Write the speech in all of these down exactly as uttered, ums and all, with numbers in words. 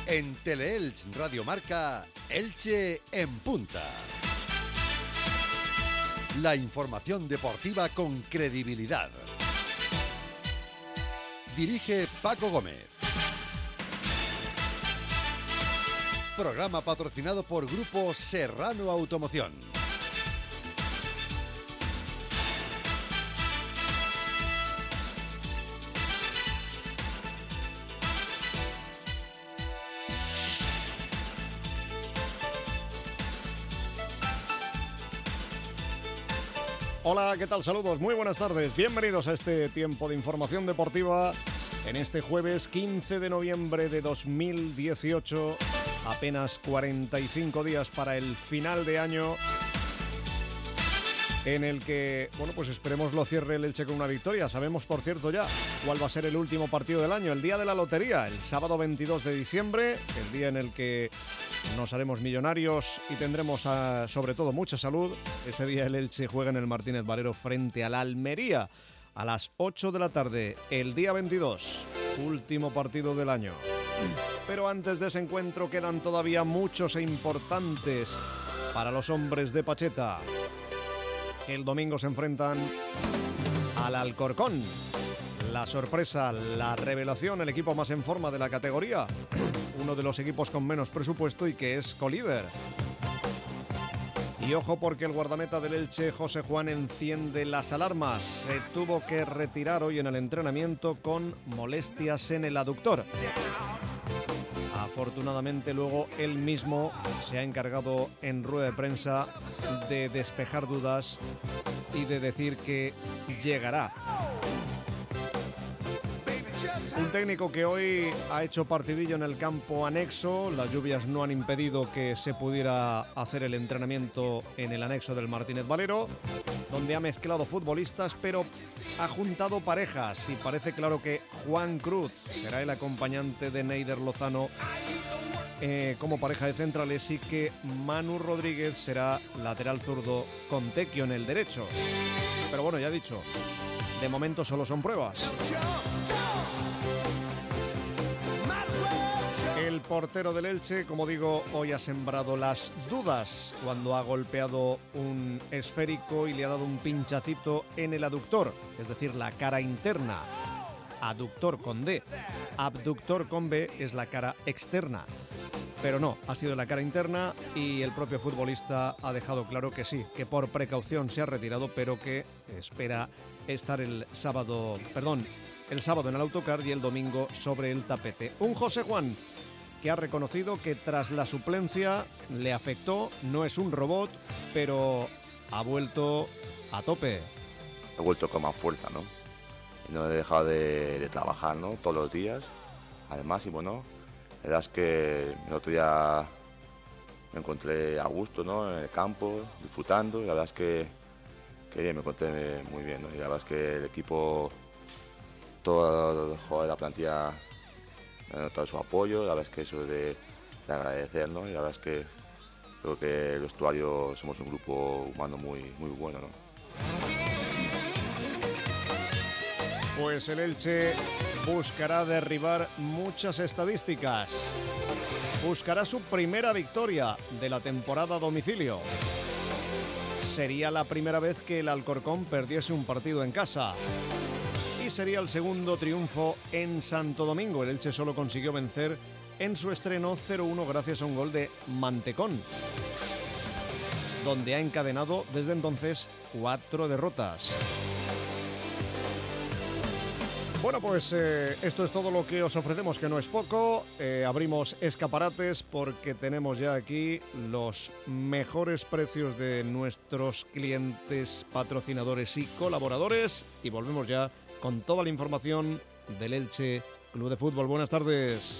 En Teleelch Radio Marca, Elche en punta. La información deportiva con credibilidad. Dirige Paco Gómez. Programa patrocinado por Grupo Serrano Automoción. Hola, ¿qué tal? Saludos, muy buenas tardes. Bienvenidos a este tiempo de información deportiva en este jueves quince de noviembre de dos mil dieciocho. Apenas cuarenta y cinco días para el final de año, en el que, bueno, pues esperemos lo cierre el Elche con una victoria. Sabemos, por cierto, ya cuál va a ser el último partido del año, el día de la lotería, el sábado veintidós de diciembre, el día en el que nos haremos millonarios y tendremos, a, sobre todo, mucha salud. Ese día el Elche juega en el Martínez Valero frente al Almería a las ocho de la tarde, el día veintidós, último partido del año. Pero antes de ese encuentro quedan todavía muchos e importantes para los hombres de Pacheta. El domingo se enfrentan al Alcorcón. La sorpresa, la revelación, el equipo más en forma de la categoría. Uno de los equipos con menos presupuesto y que es colíder. Y ojo porque el guardameta del Elche, José Juan, enciende las alarmas. Se tuvo que retirar hoy en el entrenamiento con molestias en el aductor. Afortunadamente luego él mismo se ha encargado en rueda de prensa de despejar dudas y de decir que llegará. Un técnico que hoy ha hecho partidillo en el campo anexo. Las lluvias no han impedido que se pudiera hacer el entrenamiento en el anexo del Martínez Valero, donde ha mezclado futbolistas, pero ha juntado parejas y parece claro que Juan Cruz será el acompañante de Neider Lozano eh, como pareja de centrales y que Manu Rodríguez será lateral zurdo con Tequio en el derecho. Pero bueno, ya he dicho, de momento solo son pruebas. El portero del Elche, como digo, hoy ha sembrado las dudas cuando ha golpeado un esférico y le ha dado un pinchacito en el aductor, es decir, la cara interna. Aductor con D, abductor con B es la cara externa. Pero no, ha sido la cara interna y el propio futbolista ha dejado claro que sí, que por precaución se ha retirado, pero que espera estar el sábado, perdón, el sábado en el autocar y el domingo sobre el tapete. Un José Juan que ha reconocido que tras la suplencia le afectó, no es un robot, pero ha vuelto a tope. He vuelto con más fuerza, ¿no? No he dejado de, de trabajar, ¿no? Todos los días, al máximo, ¿no? La verdad es que el otro día me encontré a gusto, ¿no? En el campo, disfrutando, y la verdad es que, que bien, me encontré muy bien, ¿no? Y la verdad es que el equipo, todos los jugadores de la plantilla han notado su apoyo, la verdad es que eso es de, de agradecer, ¿no? Y la verdad es que creo que el vestuario somos un grupo humano muy, muy bueno, ¿no? Pues el Elche buscará derribar muchas estadísticas. Buscará su primera victoria de la temporada a domicilio. Sería la primera vez que el Alcorcón perdiese un partido en casa. Y sería el segundo triunfo en Santo Domingo. El Elche solo consiguió vencer en su estreno cero uno gracias a un gol de Mantecón, donde ha encadenado desde entonces cuatro derrotas. Bueno, pues eh, esto es todo lo que os ofrecemos, que no es poco. Eh, abrimos escaparates porque tenemos ya aquí los mejores precios de nuestros clientes, patrocinadores y colaboradores. Y volvemos ya con toda la información del Elche Club de Fútbol. Buenas tardes.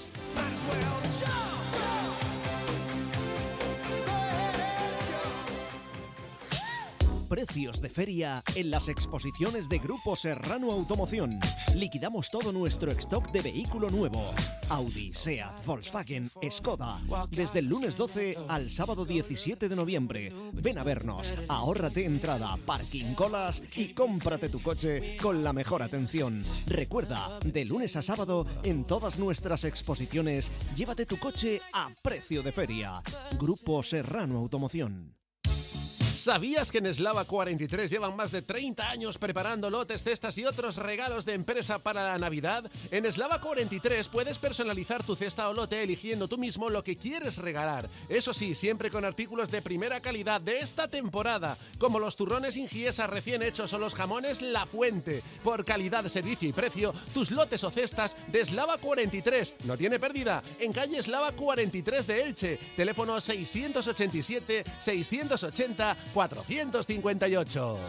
Precios de feria en las exposiciones de Grupo Serrano Automoción. Liquidamos todo nuestro stock de vehículo nuevo. Audi, Seat, Volkswagen, Skoda. Desde el lunes doce al sábado diecisiete de noviembre. Ven a vernos, ahórrate entrada, parking, colas y cómprate tu coche con la mejor atención. Recuerda, de lunes a sábado en todas nuestras exposiciones, llévate tu coche a precio de feria. Grupo Serrano Automoción. ¿Sabías que en Eslava cuarenta y tres llevan más de treinta años preparando lotes, cestas y otros regalos de empresa para la Navidad? En Eslava cuarenta y tres puedes personalizar tu cesta o lote eligiendo tú mismo lo que quieres regalar. Eso sí, siempre con artículos de primera calidad de esta temporada, como los turrones Ingiesa recién hechos o los jamones La Fuente. Por calidad, servicio y precio, tus lotes o cestas de Eslava cuarenta y tres. No tiene pérdida. En calle Eslava cuarenta y tres de Elche. Teléfono seiscientos ochenta y siete, seiscientos ochenta, cuatrocientos cincuenta y ocho.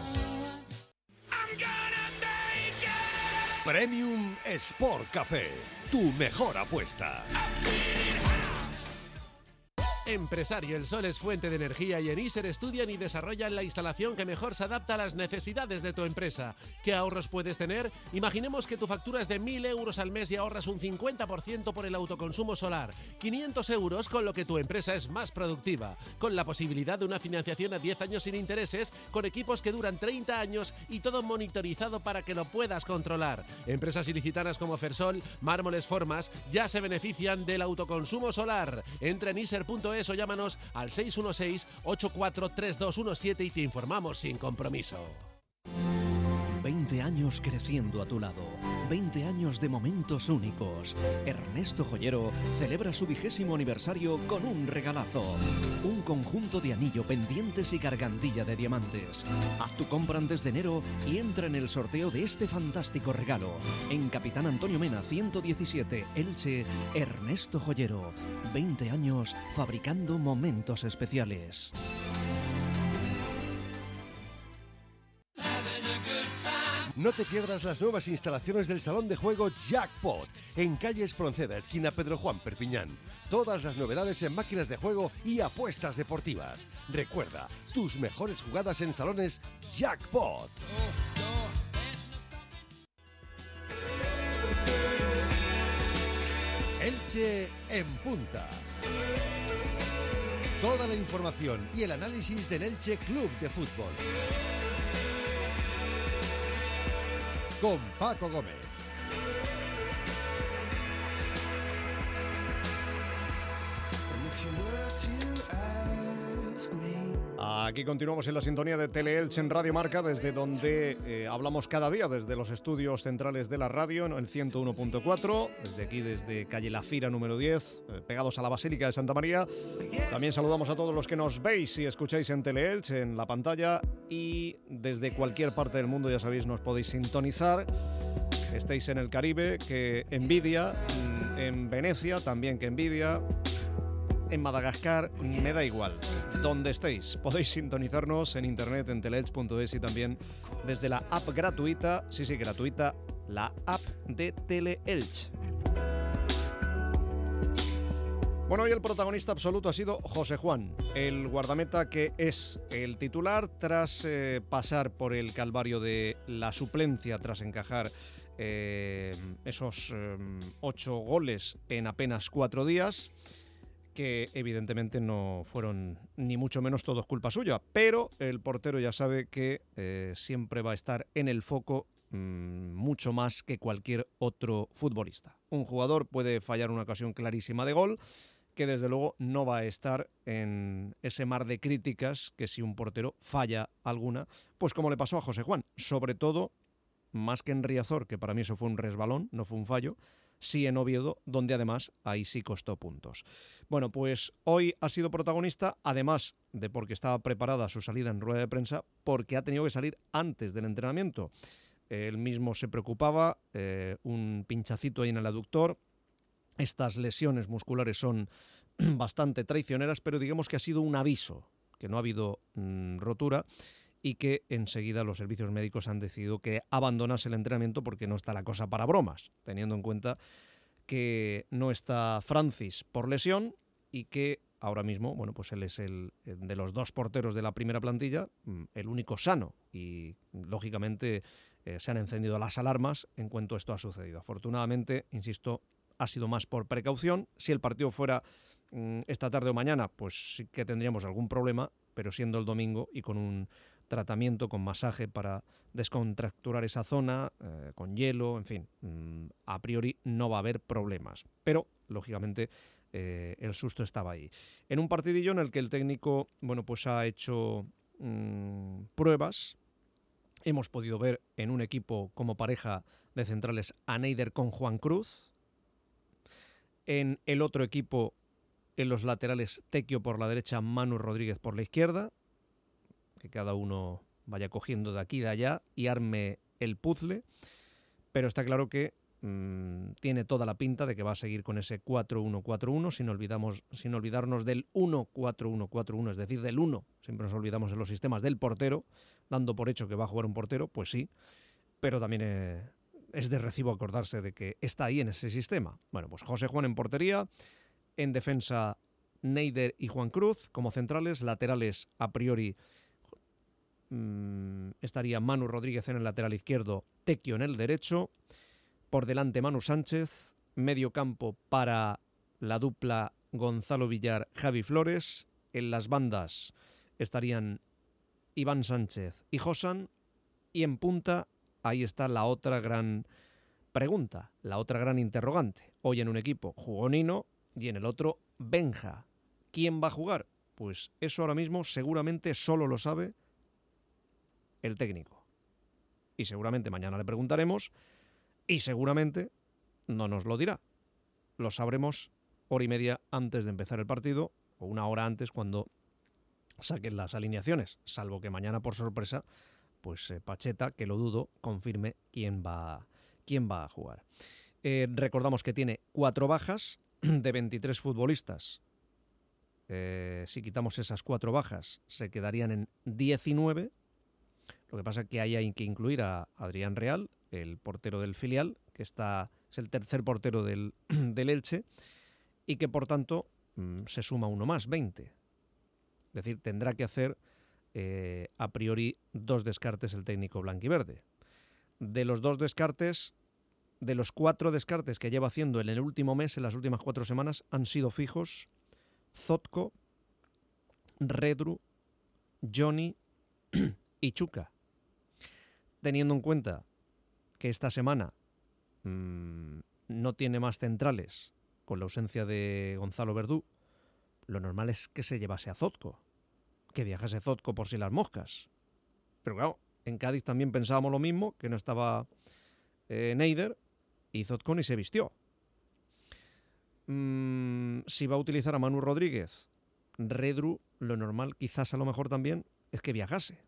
Premium Sport Café, tu mejor apuesta. Empresario, el sol es fuente de energía y en Iser estudian y desarrollan la instalación que mejor se adapta a las necesidades de tu empresa. ¿Qué ahorros puedes tener? Imaginemos que tu factura es de mil euros al mes y ahorras un cincuenta por ciento por el autoconsumo solar. quinientos euros con lo que tu empresa es más productiva. Con la posibilidad de una financiación a diez años sin intereses, con equipos que duran treinta años y todo monitorizado para que lo puedas controlar. Empresas ilicitanas como Fersol, Mármoles Formas, ya se benefician del autoconsumo solar. Entra en iser punto es o llámanos al seis uno seis, ocho cuatro tres dos uno siete y te informamos sin compromiso. veinte años creciendo a tu lado. veinte años de momentos únicos. Ernesto Joyero celebra su vigésimo aniversario con un regalazo. Un conjunto de anillo, pendientes y gargantilla de diamantes. Haz tu compra antes de enero y entra en el sorteo de este fantástico regalo. En Capitán Antonio Mena ciento diecisiete, Elche, Ernesto Joyero. veinte años fabricando momentos especiales. No te pierdas las nuevas instalaciones del salón de juego Jackpot en calle Espronceda, esquina Pedro Juan, Perpiñán. Todas las novedades en máquinas de juego y apuestas deportivas. Recuerda, tus mejores jugadas en salones Jackpot. Elche en punta. Toda la información y el análisis del Elche Club de Fútbol. Con Paco Gómez. Aquí continuamos en la sintonía de Teleelche en Radio Marca, desde donde eh, hablamos cada día, desde los estudios centrales de la radio, en el ciento uno punto cuatro, desde aquí, desde calle La Fira número diez, eh, pegados a la Basílica de Santa María. También saludamos a todos los que nos veis y escucháis en Teleelche, en la pantalla, y desde cualquier parte del mundo, ya sabéis, nos podéis sintonizar. Estéis en el Caribe, que envidia, en Venecia, también que envidia, en Madagascar, me da igual, donde estéis, podéis sintonizarnos en internet en teleelch punto es y también desde la app gratuita, sí, sí, gratuita, la app de Teleelch. Bueno, hoy el protagonista absoluto ha sido José Juan, el guardameta que es el titular tras eh, pasar por el calvario de la suplencia, tras encajar eh, esos eh, ocho goles en apenas cuatro días, que evidentemente no fueron ni mucho menos todos culpa suya, pero el portero ya sabe que eh, siempre va a estar en el foco mmm, mucho más que cualquier otro futbolista. Un jugador puede fallar una ocasión clarísima de gol, que desde luego no va a estar en ese mar de críticas que si un portero falla alguna, pues como le pasó a José Juan, sobre todo, más que en Riazor, que para mí eso fue un resbalón, no fue un fallo, sí en Oviedo, donde además ahí sí costó puntos. Bueno, pues hoy ha sido protagonista, además de porque estaba preparada su salida en rueda de prensa, porque ha tenido que salir antes del entrenamiento. Él mismo se preocupaba, eh, un pinchacito ahí en el aductor. Estas lesiones musculares son bastante traicioneras, pero digamos que ha sido un aviso, que no ha habido mmm, rotura, y que enseguida los servicios médicos han decidido que abandonase el entrenamiento porque no está la cosa para bromas, teniendo en cuenta que no está Francis por lesión y que ahora mismo, bueno, pues él es el de los dos porteros de la primera plantilla, el único sano, y lógicamente eh, se han encendido las alarmas en cuanto esto ha sucedido. Afortunadamente, insisto, ha sido más por precaución. Si el partido fuera mmm, esta tarde o mañana, pues sí que tendríamos algún problema, pero siendo el domingo y con un tratamiento, con masaje para descontracturar esa zona, eh, con hielo, en fin, mmm, a priori no va a haber problemas. Pero, lógicamente, eh, el susto estaba ahí. En un partidillo en el que el técnico, bueno, pues ha hecho mmm, pruebas. Hemos podido ver en un equipo como pareja de centrales a Neider con Juan Cruz. En el otro equipo, en los laterales, Tecchio por la derecha, Manu Rodríguez por la izquierda. Que cada uno vaya cogiendo de aquí y de allá y arme el puzzle. Pero está claro que mmm, tiene toda la pinta de que va a seguir con ese cuatro uno cuatro uno, sin, olvidamos, sin olvidarnos del uno cuatro uno cuatro uno, es decir, del uno. Siempre nos olvidamos en los sistemas del portero, dando por hecho que va a jugar un portero, pues sí, pero también eh, es de recibo acordarse de que está ahí en ese sistema. Bueno, pues José Juan en portería, en defensa Neider y Juan Cruz, como centrales, laterales a priori mmm, estaría Manu Rodríguez en el lateral izquierdo, Tecchio en el derecho, por delante Manu Sánchez, medio campo para la dupla Gonzalo Villar, Javi Flores, en las bandas estarían Iván Sánchez y Josan, y en punta, ahí está la otra gran pregunta, la otra gran interrogante. Hoy en un equipo jugó Nino y en el otro Benja. ¿Quién va a jugar? Pues eso ahora mismo seguramente solo lo sabe el técnico. Y seguramente mañana le preguntaremos y seguramente no nos lo dirá. Lo sabremos hora y media antes de empezar el partido o una hora antes cuando saquen las alineaciones, salvo que mañana por sorpresa pues eh, Pacheta, que lo dudo, confirme quién va, quién va a jugar. Eh, recordamos que tiene cuatro bajas de veintitrés futbolistas. Eh, si quitamos esas cuatro bajas, se quedarían en diecinueve. Lo que pasa es que ahí hay que incluir a Adrián Real, el portero del filial, que está, es el tercer portero del, del Elche, y que por tanto mmm, se suma uno más, veinte. Es decir, tendrá que hacer eh, a priori dos descartes el técnico blanquiverde. De los dos descartes, de los cuatro descartes que lleva haciendo en el último mes, en las últimas cuatro semanas, han sido fijos Zotko, Redru, Johnny y Chuka. Teniendo en cuenta que esta semana mmm, no tiene más centrales con la ausencia de Gonzalo Verdú, lo normal es que se llevase a Zotko, que viajase Zotko por si las moscas. Pero claro, en Cádiz también pensábamos lo mismo, que no estaba eh, Neider, y Zotko ni se vistió. Mm, si va a utilizar a Manu Rodríguez, Redru, lo normal, quizás a lo mejor también, es que viajase.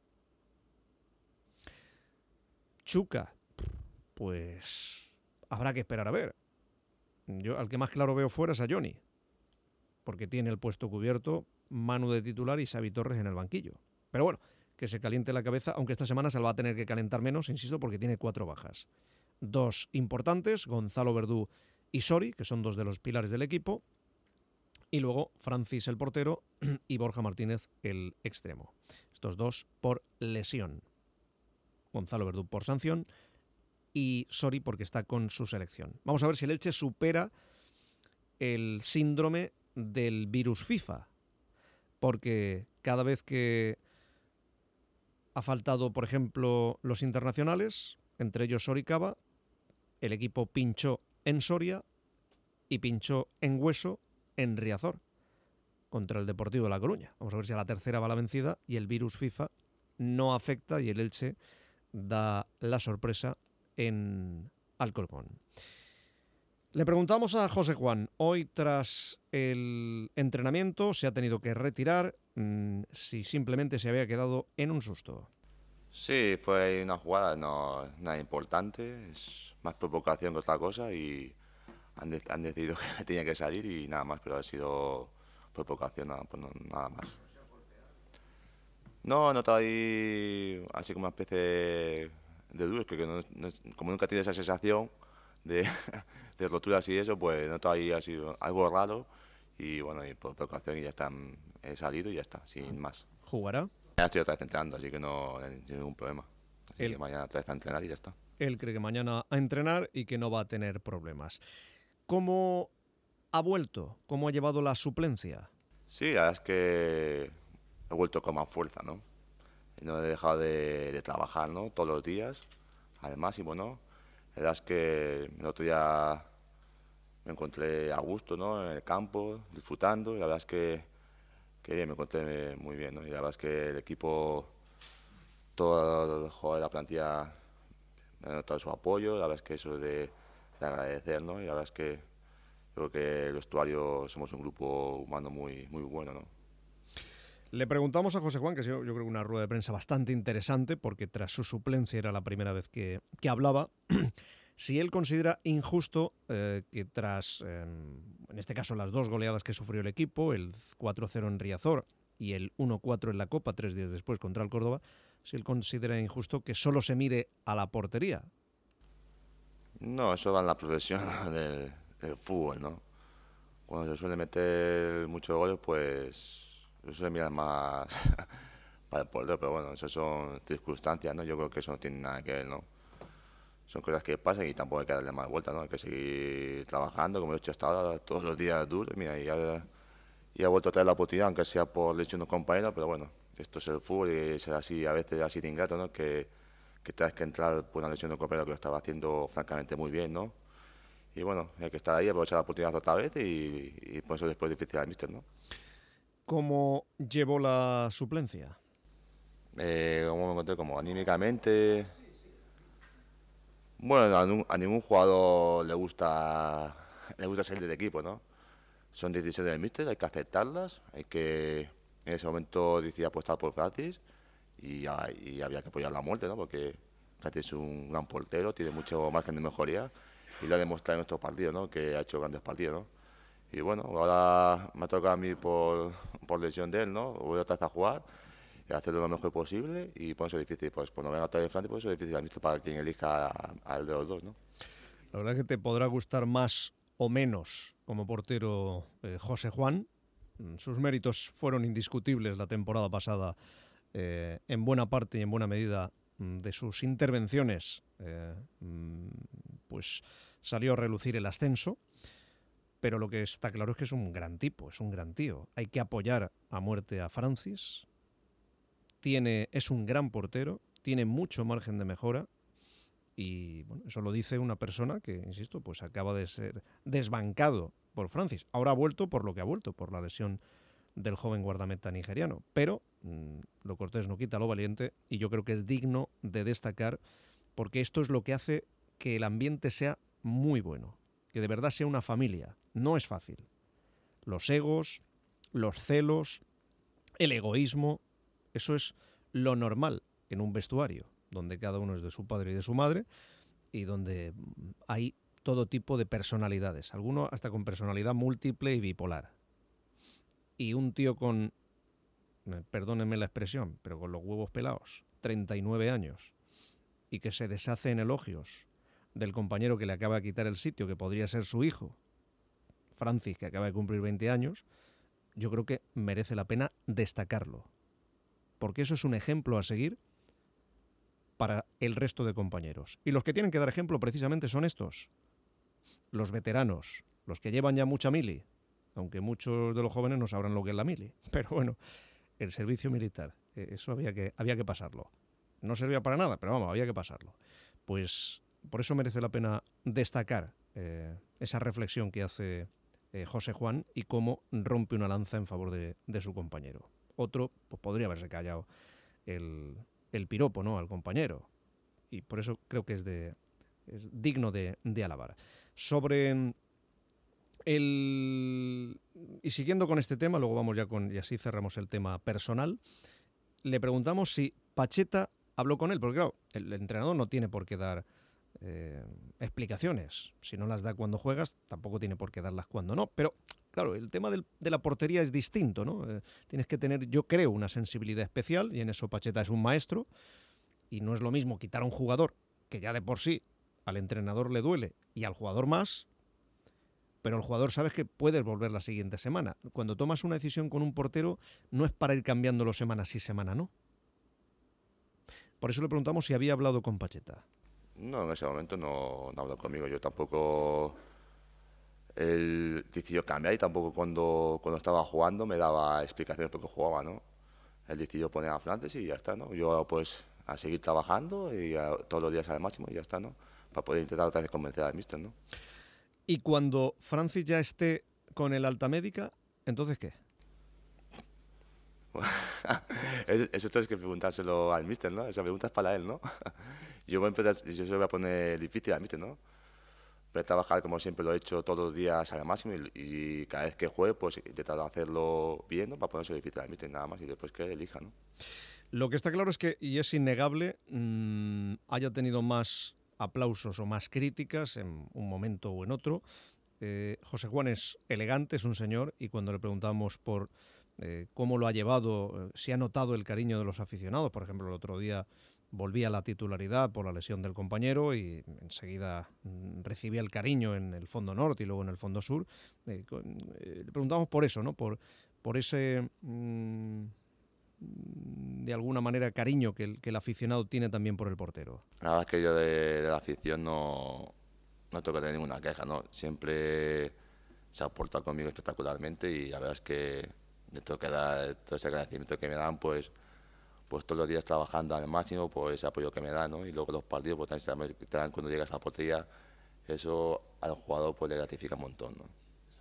Chuka, pues habrá que esperar a ver. Yo al que más claro veo fuera es a Johnny, porque tiene el puesto cubierto, Manu de titular y Xavi Torres en el banquillo. Pero bueno, que se caliente la cabeza, aunque esta semana se la va a tener que calentar menos, insisto, porque tiene cuatro bajas. Dos importantes, Gonzalo Verdú y Sori, que son dos de los pilares del equipo, y luego Francis el portero y Borja Martínez el extremo. Estos dos por lesión. Gonzalo Verdú por sanción y Sori porque está con su selección. Vamos a ver si el Elche supera el síndrome del virus FIFA, porque cada vez que ha faltado, por ejemplo, los internacionales, entre ellos Sori Cava, el equipo pinchó en Soria y pinchó en Hueso en Riazor contra el Deportivo de La Coruña. Vamos a ver si a la tercera va la vencida y el virus FIFA no afecta y el Elche da la sorpresa en Alcorcón. Le preguntamos a José Juan, hoy tras el entrenamiento se ha tenido que retirar, mmm, si simplemente se había quedado en un susto. Sí, fue una jugada no nada importante, es más provocación que otra cosa y han, de, han decidido que tenía que salir y nada más, pero ha sido provocación, nada, pues no, nada más. No, he notado ahí así como una especie de, de duro, que, que no, no, como nunca tiene esa sensación de, de roturas y eso, pues he notado ahí así algo raro y bueno, y por precaución y ya está, he salido y ya está, sin más. ¿Jugará? Ya estoy otra vez entrenando, así que no hay ningún problema. Así El, que mañana otra vez a entrenar y ya está. Él cree que mañana a entrenar y que no va a tener problemas. ¿Cómo ha vuelto? ¿Cómo ha llevado la suplencia? Sí, la verdad es que he vuelto con más fuerza, ¿no? No he dejado de, de trabajar, ¿no? Todos los días. Además, y bueno, la verdad es que el otro día me encontré a gusto, ¿no? En el campo, disfrutando. Y la verdad es que, que bien, me encontré muy bien, ¿no? Y la verdad es que el equipo, todo el jugador de la plantilla me ha notado su apoyo. La verdad es que eso es de, de agradecer, ¿no? Y la verdad es que creo que el vestuario somos un grupo humano muy, muy bueno, ¿no? Le preguntamos a José Juan, que yo, yo creo que una rueda de prensa bastante interesante, porque tras su suplencia era la primera vez que, que hablaba, si él considera injusto eh, que tras, eh, en este caso, las dos goleadas que sufrió el equipo, el cuatro cero en Riazor y el uno cuatro en la Copa, tres días después contra el Córdoba, si él considera injusto que solo se mire a la portería. No, eso va en la profesión del, del fútbol, ¿no? Cuando se suele meter muchos goles, pues eso se mira más para el portero, pero bueno, eso son circunstancias, ¿no? Yo creo que eso no tiene nada que ver, ¿no? Son cosas que pasan y tampoco hay que darle más vuelta, ¿no? Hay que seguir trabajando, como he hecho hasta ahora, todos los días duros. Mira, y ya, ya he vuelto a traer la oportunidad, aunque sea por lesión de un compañero, pero bueno, esto es el fútbol y es así, a veces así de ingrato, ¿no? Que, que tengas que entrar por una lesión de un compañero que lo estaba haciendo francamente muy bien, ¿no? Y bueno, hay que estar ahí, aprovechar la oportunidad otra vez y, y por eso después es difícil al míster, ¿no? ¿Cómo llevó la suplencia? Eh, ¿Cómo me encontré? Como anímicamente. Bueno, a, nu- a ningún jugador le gusta le gusta salir del equipo, ¿no? Son decisiones del míster, hay que aceptarlas, hay que en ese momento decidí apostar por Francis y, a- y había que apoyar la muerte, ¿no? Porque Francis es un gran portero, tiene mucho margen de mejoría y lo ha demostrado en estos partidos, ¿no? Que ha hecho grandes partidos, ¿no? Y bueno, ahora me toca a mí por, por lesión de él, ¿no? Voy otra vez a jugar y hacerlo lo mejor posible y por eso es difícil, pues cuando venga otra vez Francis, por eso es difícil al míster para quien elija a- al de los dos, ¿no? La verdad es que te podrá gustar más o menos como portero eh, José Juan. Sus méritos fueron indiscutibles la temporada pasada, eh, en buena parte y en buena medida mm, de sus intervenciones, eh, mm, pues salió a relucir el ascenso. Pero lo que está claro es que es un gran tipo, es un gran tío. Hay que apoyar a muerte a Francis. Tiene, es un gran portero, tiene mucho margen de mejora. Y bueno, eso lo dice una persona que, insisto, pues acaba de ser desbancado por Francis. Ahora ha vuelto por lo que ha vuelto, por la lesión del joven guardameta nigeriano. Pero mmm, lo cortés no quita lo valiente y yo creo que es digno de destacar porque esto es lo que hace que el ambiente sea muy bueno, que de verdad sea una familia. No es fácil. Los egos, los celos, el egoísmo, eso es lo normal en un vestuario, donde cada uno es de su padre y de su madre, y donde hay todo tipo de personalidades, algunos hasta con personalidad múltiple y bipolar. Y un tío con, perdónenme la expresión, pero con los huevos pelados, treinta y nueve años, y que se deshace en elogios del compañero que le acaba de quitar el sitio, que podría ser su hijo, Francis, que acaba de cumplir veinte años, yo creo que merece la pena destacarlo, porque eso es un ejemplo a seguir para el resto de compañeros. Y los que tienen que dar ejemplo precisamente son estos, los veteranos, los que llevan ya mucha mili, aunque muchos de los jóvenes no sabrán lo que es la mili, pero bueno, el servicio militar, eso había que, había que pasarlo. No servía para nada, pero vamos, había que pasarlo. Pues por eso merece la pena destacar eh, esa reflexión que hace eh, José Juan y cómo rompe una lanza en favor de, de su compañero. Otro, pues podría haberse callado el, el piropo, ¿no?, al compañero. Y por eso creo que es, de, es digno de, de alabar. Sobre el... Y siguiendo con este tema, luego vamos ya con... Y así cerramos el tema personal. Le preguntamos si Pacheta habló con él, porque claro, el entrenador no tiene por qué dar eh, explicaciones. Si no las da cuando juegas, tampoco tiene por qué darlas cuando no. Pero claro, el tema del, de la portería es distinto, ¿no? Eh, tienes que tener, yo creo, una sensibilidad especial, y en eso Pacheta es un maestro. Y no es lo mismo quitar a un jugador que ya de por sí al entrenador le duele y al jugador más, pero el jugador sabes que puedes volver la siguiente semana. Cuando tomas una decisión con un portero, no es para ir cambiándolo semana sí, semana no. Por eso le preguntamos si había hablado con Pacheta. No, en ese momento no, no habló conmigo. Yo tampoco... Él decidió cambiar y tampoco cuando, cuando estaba jugando me daba explicaciones por qué jugaba, ¿no? Él decidió poner a Flandes y ya está, ¿no? Yo pues a seguir trabajando y a, todos los días al máximo y ya está, ¿no? Para poder intentar otra vez convencer al míster, ¿no? Y cuando Francis ya esté con el alta médica, ¿entonces qué? Eso tienes que preguntárselo al míster, ¿no? Esa pregunta es para él, ¿no? Yo voy a empezar, yo se lo voy a poner difícil al míster, ¿no? Voy a trabajar como siempre lo he hecho todos los días al máximo y, y cada vez que juegue pues intentar hacerlo bien, ¿no? Para ponerse difícil al míster nada más y después que él elija, ¿no? Lo que está claro es que, y es innegable, mmm, haya tenido más aplausos o más críticas en un momento o en otro. Eh, José Juan es elegante, es un señor, y cuando le preguntamos por eh, cómo lo ha llevado, eh, si ha notado el cariño de los aficionados, por ejemplo, el otro día volvía a la titularidad por la lesión del compañero y enseguida mmm, recibía el cariño en el fondo norte y luego en el fondo sur. Eh, con, eh, le preguntamos por eso, ¿no? Por, por ese... Mmm, de alguna manera cariño que el, que el aficionado tiene también por el portero. La verdad es que yo de, de la afición no, no tengo que tener ninguna queja, ¿no? Siempre se ha portado conmigo espectacularmente y la verdad es que le tengo que dar todo ese agradecimiento que me dan, pues, pues todos los días trabajando al máximo por ese apoyo que me dan, ¿no? Y luego los partidos pues también te dan cuando llegas a la portería, eso al jugador pues le gratifica un montón, ¿no?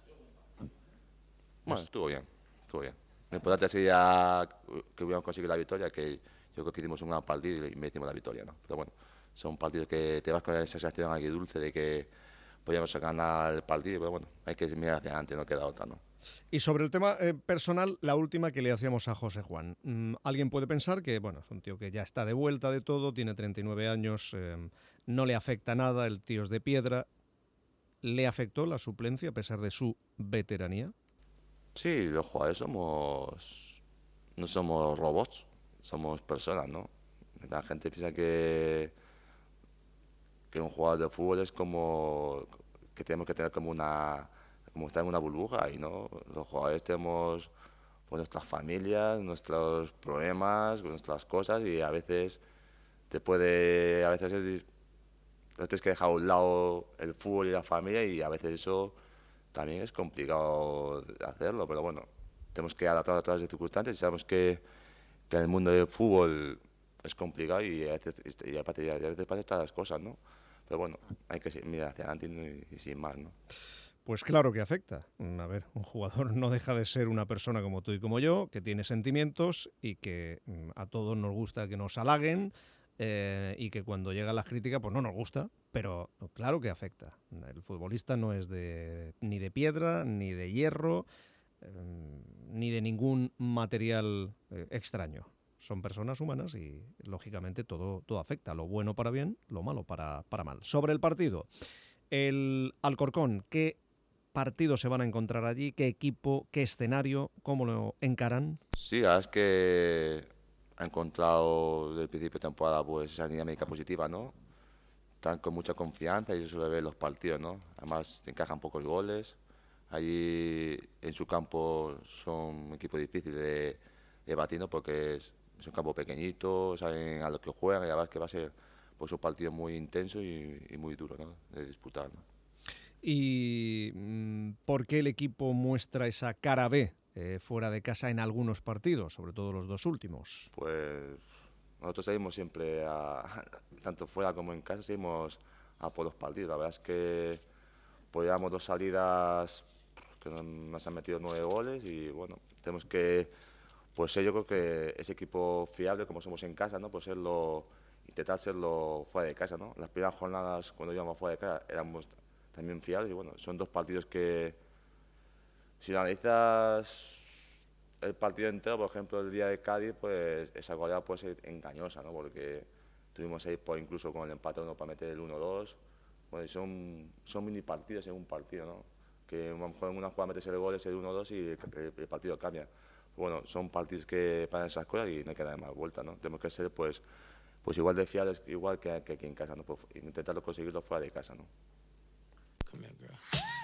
Bueno, estuvo bien, estuvo bien. Lo importante sería que hubiéramos conseguido la victoria, que yo creo que hicimos un gran partido y merecimos la victoria, ¿no? Pero bueno, son partidos que te vas con esa sensación agridulce de que podíamos ganar el partido, pero bueno, hay que mirar hacia adelante, no queda otra, ¿no? Y sobre el tema eh, personal, la última que le hacíamos a José Juan. Mm, alguien puede pensar que, bueno, es un tío que ya está de vuelta de todo, tiene treinta y nueve años, eh, no le afecta nada, el tío es de piedra. ¿Le afectó la suplencia a pesar de su veteranía? Sí, los jugadores somos, no somos robots, somos personas, ¿no? La gente piensa que, que un jugador de fútbol es como que tenemos que tener como una, como estar en una burbuja y no, los jugadores tenemos pues, nuestras familias, nuestros problemas, nuestras cosas y a veces te puede, a veces es, tienes que dejar a un lado el fútbol y la familia y a veces eso también es complicado hacerlo, pero bueno, tenemos que adaptar a todas las circunstancias y sabemos que, que en el mundo del fútbol es complicado y a veces, y a veces, a veces pasan estas cosas, ¿no? Pero bueno, hay que mirar hacia adelante y, y sin más, ¿no? Pues claro que afecta. A ver, un jugador no deja de ser una persona como tú y como yo, que tiene sentimientos y que a todos nos gusta que nos halaguen, Eh, y que cuando llegan las críticas pues no nos gusta, pero claro que afecta. El futbolista no es de, ni de piedra, ni de hierro, eh, ni de ningún material eh, extraño. Son personas humanas y lógicamente todo, todo afecta, lo bueno para bien, lo malo para, para mal. Sobre el partido, el Alcorcón, ¿qué partidos se van a encontrar allí? ¿Qué equipo? ¿Qué escenario? ¿Cómo lo encaran? Sí, la verdad es que ha encontrado desde el principio de temporada pues esa dinámica positiva, ¿no? Están con mucha confianza y eso se ve en los partidos, ¿no? Además te encajan pocos goles. Allí en su campo son un equipo difícil de, de batir, ¿no? Porque es, es un campo pequeñito, saben a lo que juegan y la verdad es que va a ser pues, un partido muy intenso y, y muy duro, ¿no? De disputar, ¿no? ¿Y mmm, por qué el equipo muestra esa cara B Eh, fuera de casa en algunos partidos, sobre todo los dos últimos? Pues nosotros seguimos siempre, a, tanto fuera como en casa, seguimos a por los partidos. La verdad es que pues, llevamos dos salidas que nos han metido nueve goles y bueno, tenemos que, pues yo creo que ese equipo fiable, como somos en casa, ¿no? Pues serlo, intentar serlo fuera de casa, ¿no? Las primeras jornadas cuando íbamos fuera de casa éramos también fiables y bueno, son dos partidos que si analizas el partido entero, por ejemplo, el día de Cádiz, pues esa goleada puede ser engañosa, ¿no? Porque tuvimos ahí por incluso con el empate uno para meter el uno dos. Bueno, son, son mini partidos en un partido, ¿no? Que a lo mejor en una jugada metes el gol, es el uno dos y el, el, el partido cambia. Bueno, son partidos que pasan esas cosas y no hay que dar más vuelta, ¿no? Tenemos que ser, pues, pues igual de fiables igual que, que aquí en casa, ¿no? Pues intentarlo conseguirlo fuera de casa, ¿no? Come here, girl.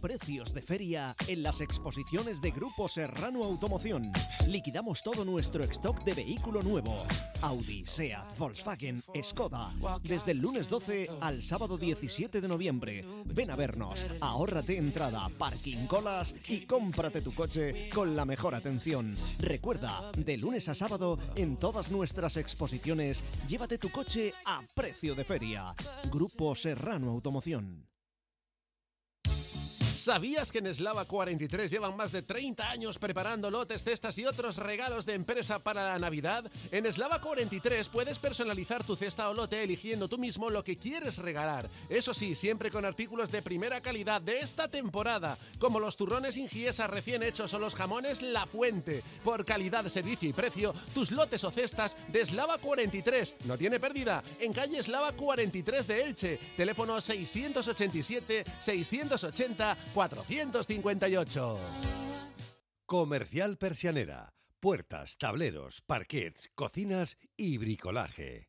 precios de feria en las exposiciones de Grupo Serrano Automoción. Liquidamos todo nuestro stock de vehículo nuevo. Audi, Seat, Volkswagen, Skoda. Desde el lunes doce al sábado diecisiete de noviembre. Ven a vernos, ahórrate entrada, parking, colas y cómprate tu coche con la mejor atención. Recuerda, de lunes a sábado en todas nuestras exposiciones, llévate tu coche a precio de feria. Grupo Serrano Automoción. ¿Sabías que en Eslava cuarenta y tres llevan más de treinta años preparando lotes, cestas y otros regalos de empresa para la Navidad? En Eslava cuarenta y tres puedes personalizar tu cesta o lote eligiendo tú mismo lo que quieres regalar. Eso sí, siempre con artículos de primera calidad de esta temporada, como los turrones Ingiesa recién hechos o los jamones La Fuente. Por calidad, servicio y precio, tus lotes o cestas de Eslava cuarenta y tres. No tiene pérdida. En calle Eslava cuarenta y tres de Elche. Teléfono seiscientos ochenta y siete, seiscientos ochenta, cuatrocientos cincuenta y ocho. Comercial Persianera. Puertas, tableros, parquets, cocinas y bricolaje.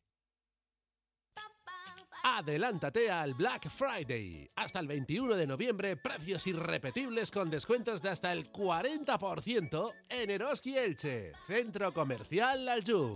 Adelántate al Black Friday. Hasta el veintiuno de noviembre, precios irrepetibles con descuentos de hasta el cuarenta por ciento en Eroski Elche, Centro Comercial Aljub.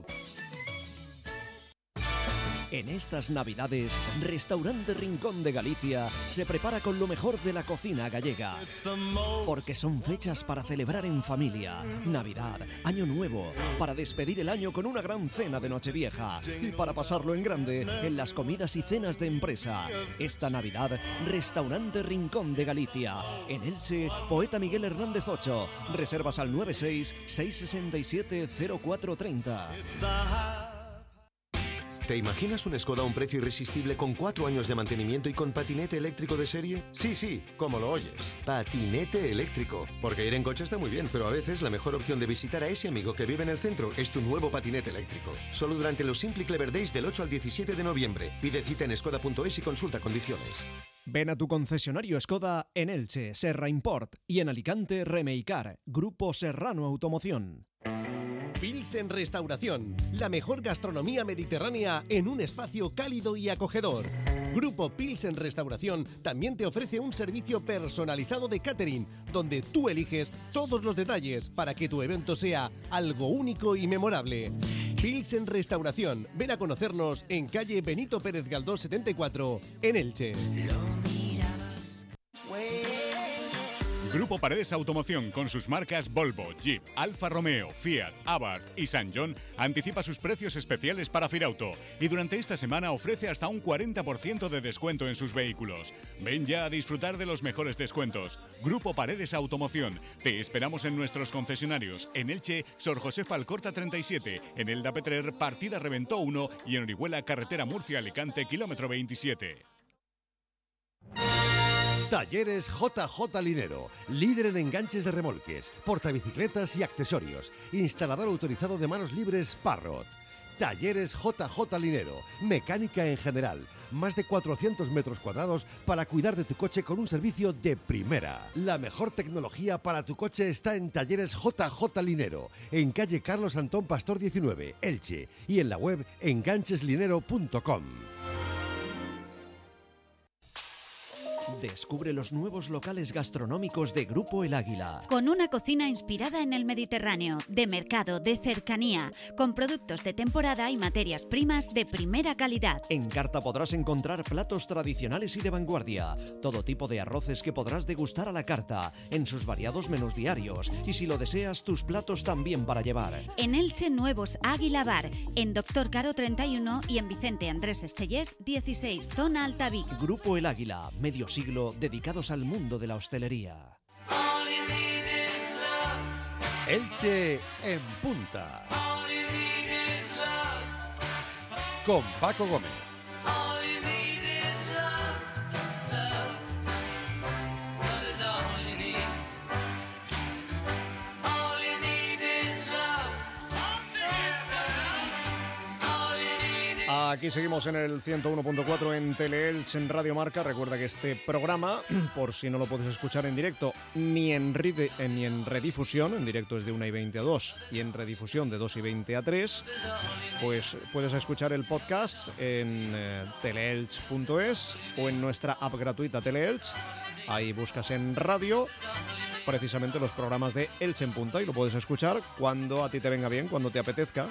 En estas Navidades, Restaurante Rincón de Galicia se prepara con lo mejor de la cocina gallega. Porque son fechas para celebrar en familia, Navidad, Año Nuevo, para despedir el año con una gran cena de Nochevieja y para pasarlo en grande en las comidas y cenas de empresa. Esta Navidad, Restaurante Rincón de Galicia. En Elche, Poeta Miguel Hernández ocho. Reservas al nueve seis, seis seis siete, cero cuatro tres cero. ¿Te imaginas un Skoda a un precio irresistible con cuatro años de mantenimiento y con patinete eléctrico de serie? Sí, sí, como lo oyes. Patinete eléctrico. Porque ir en coche está muy bien, pero a veces la mejor opción de visitar a ese amigo que vive en el centro es tu nuevo patinete eléctrico. Solo durante los Simply Clever Days del ocho al diecisiete de noviembre. Pide cita en skoda punto es y consulta condiciones. Ven a tu concesionario Skoda en Elche, Serra Import y en Alicante, Remeicar. Grupo Serrano Automoción. Pilsen Restauración, la mejor gastronomía mediterránea en un espacio cálido y acogedor. Grupo Pilsen Restauración también te ofrece un servicio personalizado de catering, donde tú eliges todos los detalles para que tu evento sea algo único y memorable. Pilsen Restauración, ven a conocernos en calle Benito Pérez Galdós setenta y cuatro, en Elche. Grupo Paredes Automoción, con sus marcas Volvo, Jeep, Alfa Romeo, Fiat, Abarth y San John, anticipa sus precios especiales para Firauto y durante esta semana ofrece hasta un cuarenta por ciento de descuento en sus vehículos. Ven ya a disfrutar de los mejores descuentos. Grupo Paredes Automoción. Te esperamos en nuestros concesionarios. En Elche, Sor Josefa Alcorta treinta y siete, en Elda Petrer, partida Reventó uno y en Orihuela, carretera Murcia-Alicante, kilómetro veintisiete. Talleres J J Linero, líder en enganches de remolques, portabicicletas y accesorios. Instalador autorizado de manos libres Parrot. Talleres J J Linero, mecánica en general. Más de cuatrocientos metros cuadrados para cuidar de tu coche con un servicio de primera. La mejor tecnología para tu coche está en Talleres J J Linero, en calle Carlos Antón Pastor diecinueve, Elche, y en la web enganches linero punto com. Descubre los nuevos locales gastronómicos de Grupo El Águila. Con una cocina inspirada en el Mediterráneo, de mercado, de cercanía, con productos de temporada y materias primas de primera calidad. En carta podrás encontrar platos tradicionales y de vanguardia, todo tipo de arroces que podrás degustar a la carta, en sus variados menús diarios, y si lo deseas, tus platos también para llevar. En Elche, nuevos Águila Bar, en Doctor Caro treinta y uno y en Vicente Andrés Estellés dieciséis, zona Altavix. Grupo El Águila, medio siglo dedicados al mundo de la hostelería. Elche en punta. Con Paco Gómez. Aquí seguimos en el ciento uno punto cuatro en Teleelch, en Radio Marca. Recuerda que este programa, por si no lo puedes escuchar en directo ni en, ride, eh, ni en redifusión, en directo es de una y veinte a dos y en redifusión de dos y veinte a tres, pues puedes escuchar el podcast en eh, teleelch punto es o en nuestra app gratuita Teleelch Ahí buscas en radio precisamente los programas de Elche en Punta y lo puedes escuchar cuando a ti te venga bien, cuando te apetezca.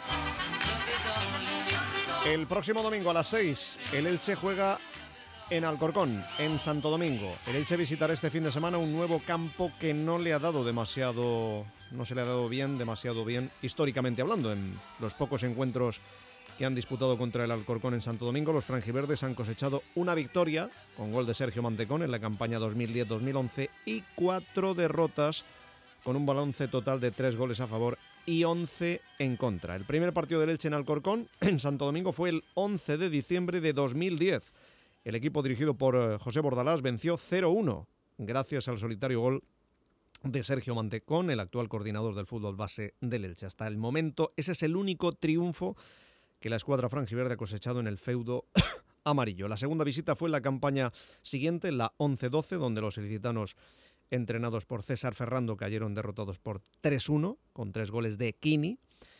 El próximo domingo a las seis, el Elche juega en Alcorcón, en Santo Domingo. El Elche visitará este fin de semana un nuevo campo que no le ha dado demasiado, no se le ha dado bien, demasiado bien, históricamente hablando. En los pocos encuentros que han disputado contra el Alcorcón en Santo Domingo, los franjiverdes han cosechado una victoria con gol de Sergio Mantecón en la campaña dos mil diez dos mil once y cuatro derrotas con un balance total de tres goles a favor y once en contra. El primer partido del Elche en Alcorcón, en Santo Domingo, fue el once de diciembre de dos mil diez. El equipo dirigido por José Bordalás venció cero uno gracias al solitario gol de Sergio Mantecón, el actual coordinador del fútbol base del Elche. Hasta el momento, ese es el único triunfo que la escuadra franjiverde ha cosechado en el feudo amarillo. La segunda visita fue en la campaña siguiente, la once doce, donde los ilicitanos, entrenados por César Ferrando, cayeron derrotados por tres uno, con tres goles de Quini.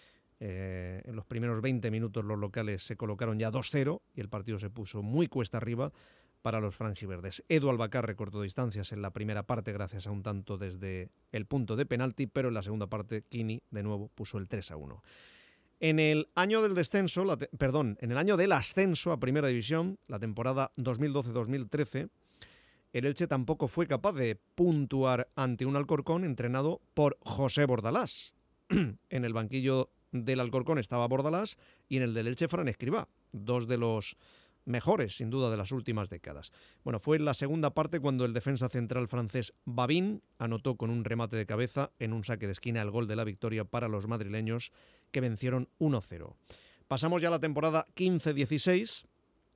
Eh, en los primeros veinte minutos los locales se colocaron ya dos cero y el partido se puso muy cuesta arriba para los franjiverdes. Edu Albacar recortó distancias en la primera parte gracias a un tanto desde el punto de penalti, pero en la segunda parte Quini de nuevo puso el tres a uno. En el año del descenso, la te- perdón, en el año del ascenso a Primera División, la temporada dos mil doce dos mil trece, el Elche tampoco fue capaz de puntuar ante un Alcorcón entrenado por José Bordalás. En el banquillo del Alcorcón estaba Bordalás y en el del Elche Fran Escribá, dos de los mejores, sin duda, de las últimas décadas. Bueno, fue en la segunda parte cuando el defensa central francés Babín anotó con un remate de cabeza en un saque de esquina el gol de la victoria para los madrileños, que vencieron uno cero. Pasamos ya a la temporada quince dieciséis,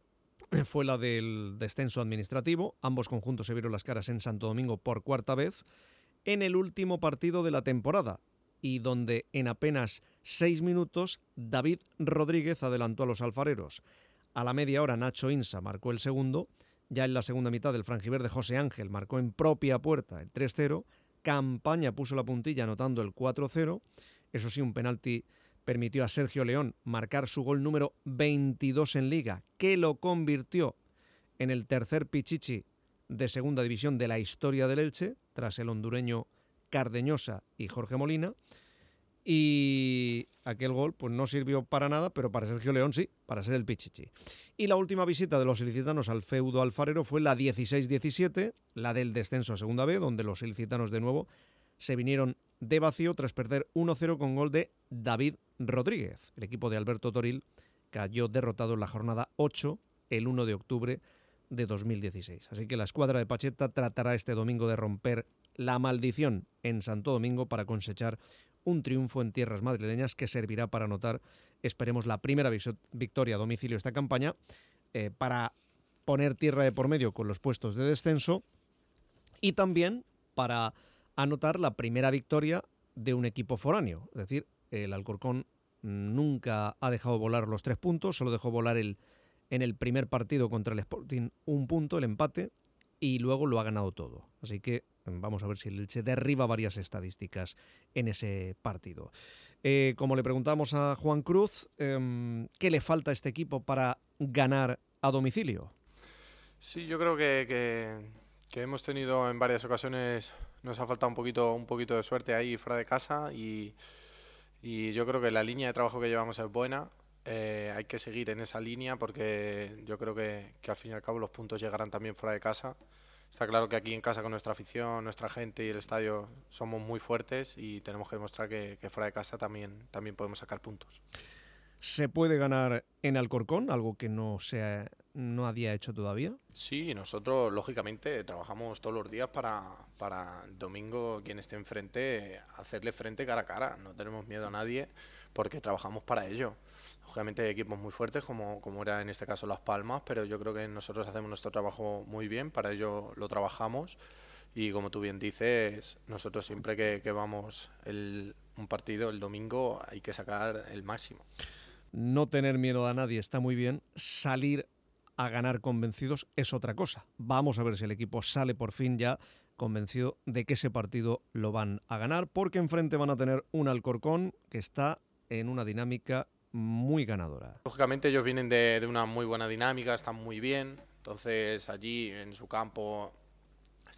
fue la del descenso administrativo. Ambos conjuntos se vieron las caras en Santo Domingo por cuarta vez en el último partido de la temporada y donde en apenas seis minutos David Rodríguez adelantó a los alfareros. A la media hora Nacho Insa marcó el segundo. Ya en la segunda mitad el franjiverde José Ángel marcó en propia puerta el tres cero. Campaña puso la puntilla anotando el cuatro cero. Eso sí, un penalti permitió a Sergio León marcar su gol número veintidós en Liga, que lo convirtió en el tercer pichichi de segunda división de la historia del Elche, tras el hondureño Cardeñosa y Jorge Molina. Y aquel gol pues no sirvió para nada, pero para Sergio León sí, para ser el pichichi. Y la última visita de los ilicitanos al feudo alfarero fue la dieciséis diecisiete, la del descenso a Segunda B, donde los ilicitanos de nuevo se vinieron de vacío tras perder uno cero con gol de David Rodríguez. El equipo de Alberto Toril cayó derrotado en la jornada ocho, el uno de octubre de dos mil dieciséis. Así que la escuadra de Pacheta tratará este domingo de romper la maldición en Santo Domingo para cosechar un triunfo en tierras madrileñas que servirá para anotar, esperemos, la primera victoria a domicilio esta campaña, eh, para poner tierra de por medio con los puestos de descenso y también para anotar la primera victoria de un equipo foráneo. Es decir, el Alcorcón nunca ha dejado volar los tres puntos, solo dejó volar el, en el primer partido contra el Sporting un punto, el empate, y luego lo ha ganado todo. Así que vamos a ver si el Elche derriba varias estadísticas en ese partido. Eh, como le preguntamos a Juan Cruz, eh, ¿qué le falta a este equipo para ganar a domicilio? Sí, yo creo que, que, que hemos tenido en varias ocasiones, nos ha faltado un poquito, un poquito de suerte ahí fuera de casa y, y yo creo que la línea de trabajo que llevamos es buena. Eh, hay que seguir en esa línea porque yo creo que, que al fin y al cabo los puntos llegarán también fuera de casa. Está claro que aquí en casa con nuestra afición, nuestra gente y el estadio somos muy fuertes y tenemos que demostrar que, que fuera de casa también, también podemos sacar puntos. ¿Se puede ganar en Alcorcón, algo que no se ha, no había hecho todavía? Sí, nosotros lógicamente trabajamos todos los días para, para el domingo quien esté enfrente, hacerle frente cara a cara. No tenemos miedo a nadie porque trabajamos para ello. Lógicamente hay equipos muy fuertes como, como era en este caso Las Palmas, pero yo creo que nosotros hacemos nuestro trabajo muy bien, para ello lo trabajamos y como tú bien dices, nosotros siempre que, que vamos el, un partido el domingo hay que sacar el máximo. No tener miedo a nadie está muy bien, salir a ganar convencidos es otra cosa. Vamos a ver si el equipo sale por fin ya convencido de que ese partido lo van a ganar, porque enfrente van a tener un Alcorcón que está en una dinámica muy ganadora. Lógicamente ellos vienen de, de una muy buena dinámica, están muy bien, entonces allí en su campo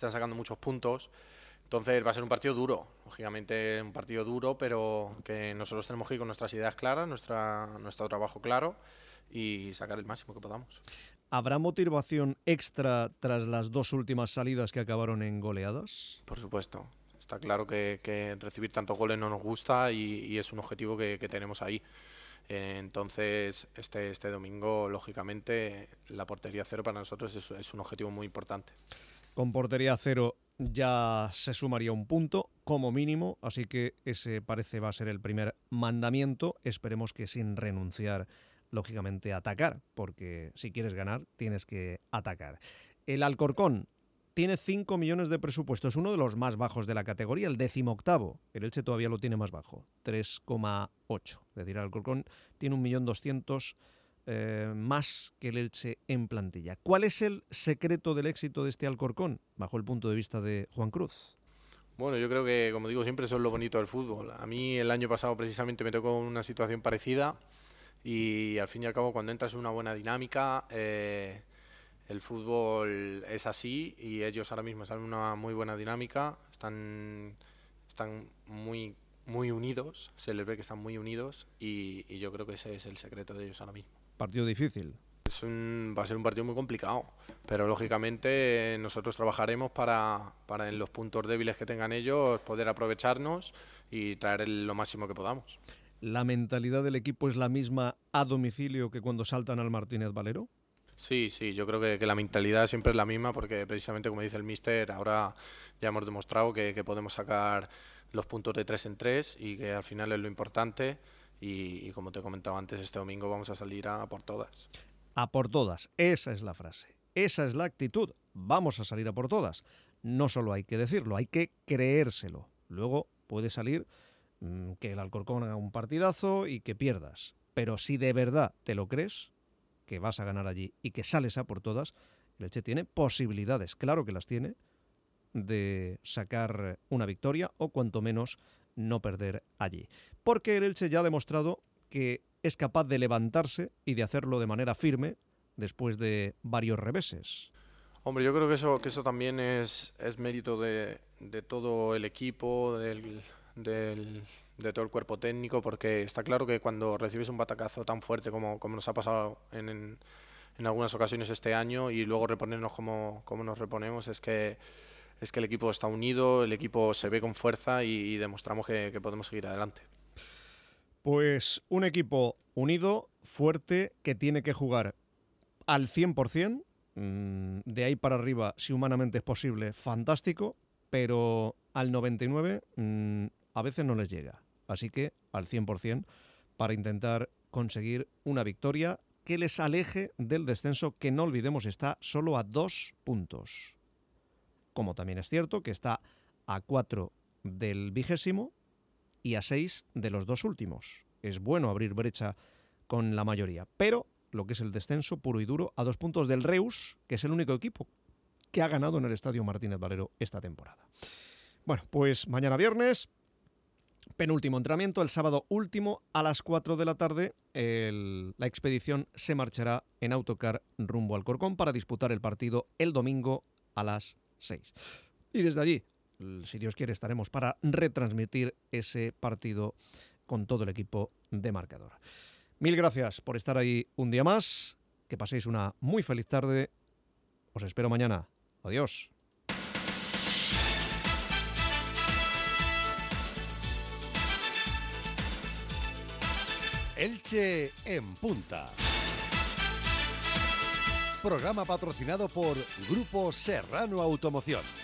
están sacando muchos puntos. Entonces va a ser un partido duro, lógicamente un partido duro, pero que nosotros tenemos que ir con nuestras ideas claras, nuestra, nuestro trabajo claro y sacar el máximo que podamos. ¿Habrá motivación extra tras las dos últimas salidas que acabaron en goleadas? Por supuesto. Está claro que, que recibir tantos goles no nos gusta y, y es un objetivo que, que tenemos ahí. Eh, entonces, este, este domingo, lógicamente, la portería cero para nosotros es, es un objetivo muy importante. Con portería cero ya se sumaría un punto, como mínimo, así que ese parece va a ser el primer mandamiento. Esperemos que sin renunciar, lógicamente, a atacar, porque si quieres ganar, tienes que atacar. El Alcorcón tiene cinco millones de presupuesto, es uno de los más bajos de la categoría, el decimoctavo. El Elche todavía lo tiene más bajo, tres coma ocho. Es decir, el Alcorcón tiene un millón doscientos eh, más que el Elche en plantilla. ¿Cuál es el secreto del éxito de este Alcorcón, bajo el punto de vista de Juan Cruz? Bueno, yo creo que, como digo siempre, eso es lo bonito del fútbol. A mí el año pasado precisamente me tocó una situación parecida y al fin y al cabo cuando entras en una buena dinámica... Eh, El fútbol es así y ellos ahora mismo están en una muy buena dinámica, están, están muy, muy unidos, se les ve que están muy unidos y, y yo creo que ese es el secreto de ellos ahora mismo. Partido difícil. Es un, va a ser un partido muy complicado, pero lógicamente nosotros trabajaremos para, para en los puntos débiles que tengan ellos poder aprovecharnos y traer el, lo máximo que podamos. ¿La mentalidad del equipo es la misma a domicilio que cuando saltan al Martínez Valero? Sí, sí, yo creo que, que la mentalidad siempre es la misma porque precisamente como dice el míster, ahora ya hemos demostrado que, que podemos sacar los puntos de tres en tres y que al final es lo importante y, y como te comentaba antes, este domingo vamos a salir a, a por todas. A por todas, esa es la frase, esa es la actitud, vamos a salir a por todas. No solo hay que decirlo, hay que creérselo. Luego puede salir mmm, que el Alcorcón haga un partidazo y que pierdas, pero si de verdad te lo crees, que vas a ganar allí y que sales a por todas, el Elche tiene posibilidades, claro que las tiene, de sacar una victoria o cuanto menos no perder allí. Porque el Elche ya ha demostrado que es capaz de levantarse y de hacerlo de manera firme después de varios reveses. Hombre, yo creo que eso, que eso también es, es mérito de, de todo el equipo, del... del de todo el cuerpo técnico, porque está claro que cuando recibes un batacazo tan fuerte como, como nos ha pasado en, en, en algunas ocasiones este año y luego reponernos como, como nos reponemos, es que, es que el equipo está unido, el equipo se ve con fuerza y, y demostramos que, que podemos seguir adelante. Pues un equipo unido, fuerte, que tiene que jugar al cien por ciento, de ahí para arriba, si humanamente es posible, fantástico, pero al noventa y nueve por ciento a veces no les llega. Así que al cien por ciento para intentar conseguir una victoria que les aleje del descenso, que no olvidemos está solo a dos puntos. Como también es cierto que está a cuatro del vigésimo y a seis de los dos últimos. Es bueno abrir brecha con la mayoría, pero lo que es el descenso puro y duro a dos puntos del Reus, que es el único equipo que ha ganado en el Estadio Martínez Valero esta temporada. Bueno, pues mañana viernes, penúltimo entrenamiento, el sábado último a las cuatro de la tarde, el, la expedición se marchará en autocar rumbo al Alcorcón para disputar el partido el domingo a las seis. Y desde allí, si Dios quiere, estaremos para retransmitir ese partido con todo el equipo de Marcador. Mil gracias por estar ahí un día más, que paséis una muy feliz tarde, os espero mañana. Adiós. Elche en Punta. Programa patrocinado por Grupo Serrano Automoción.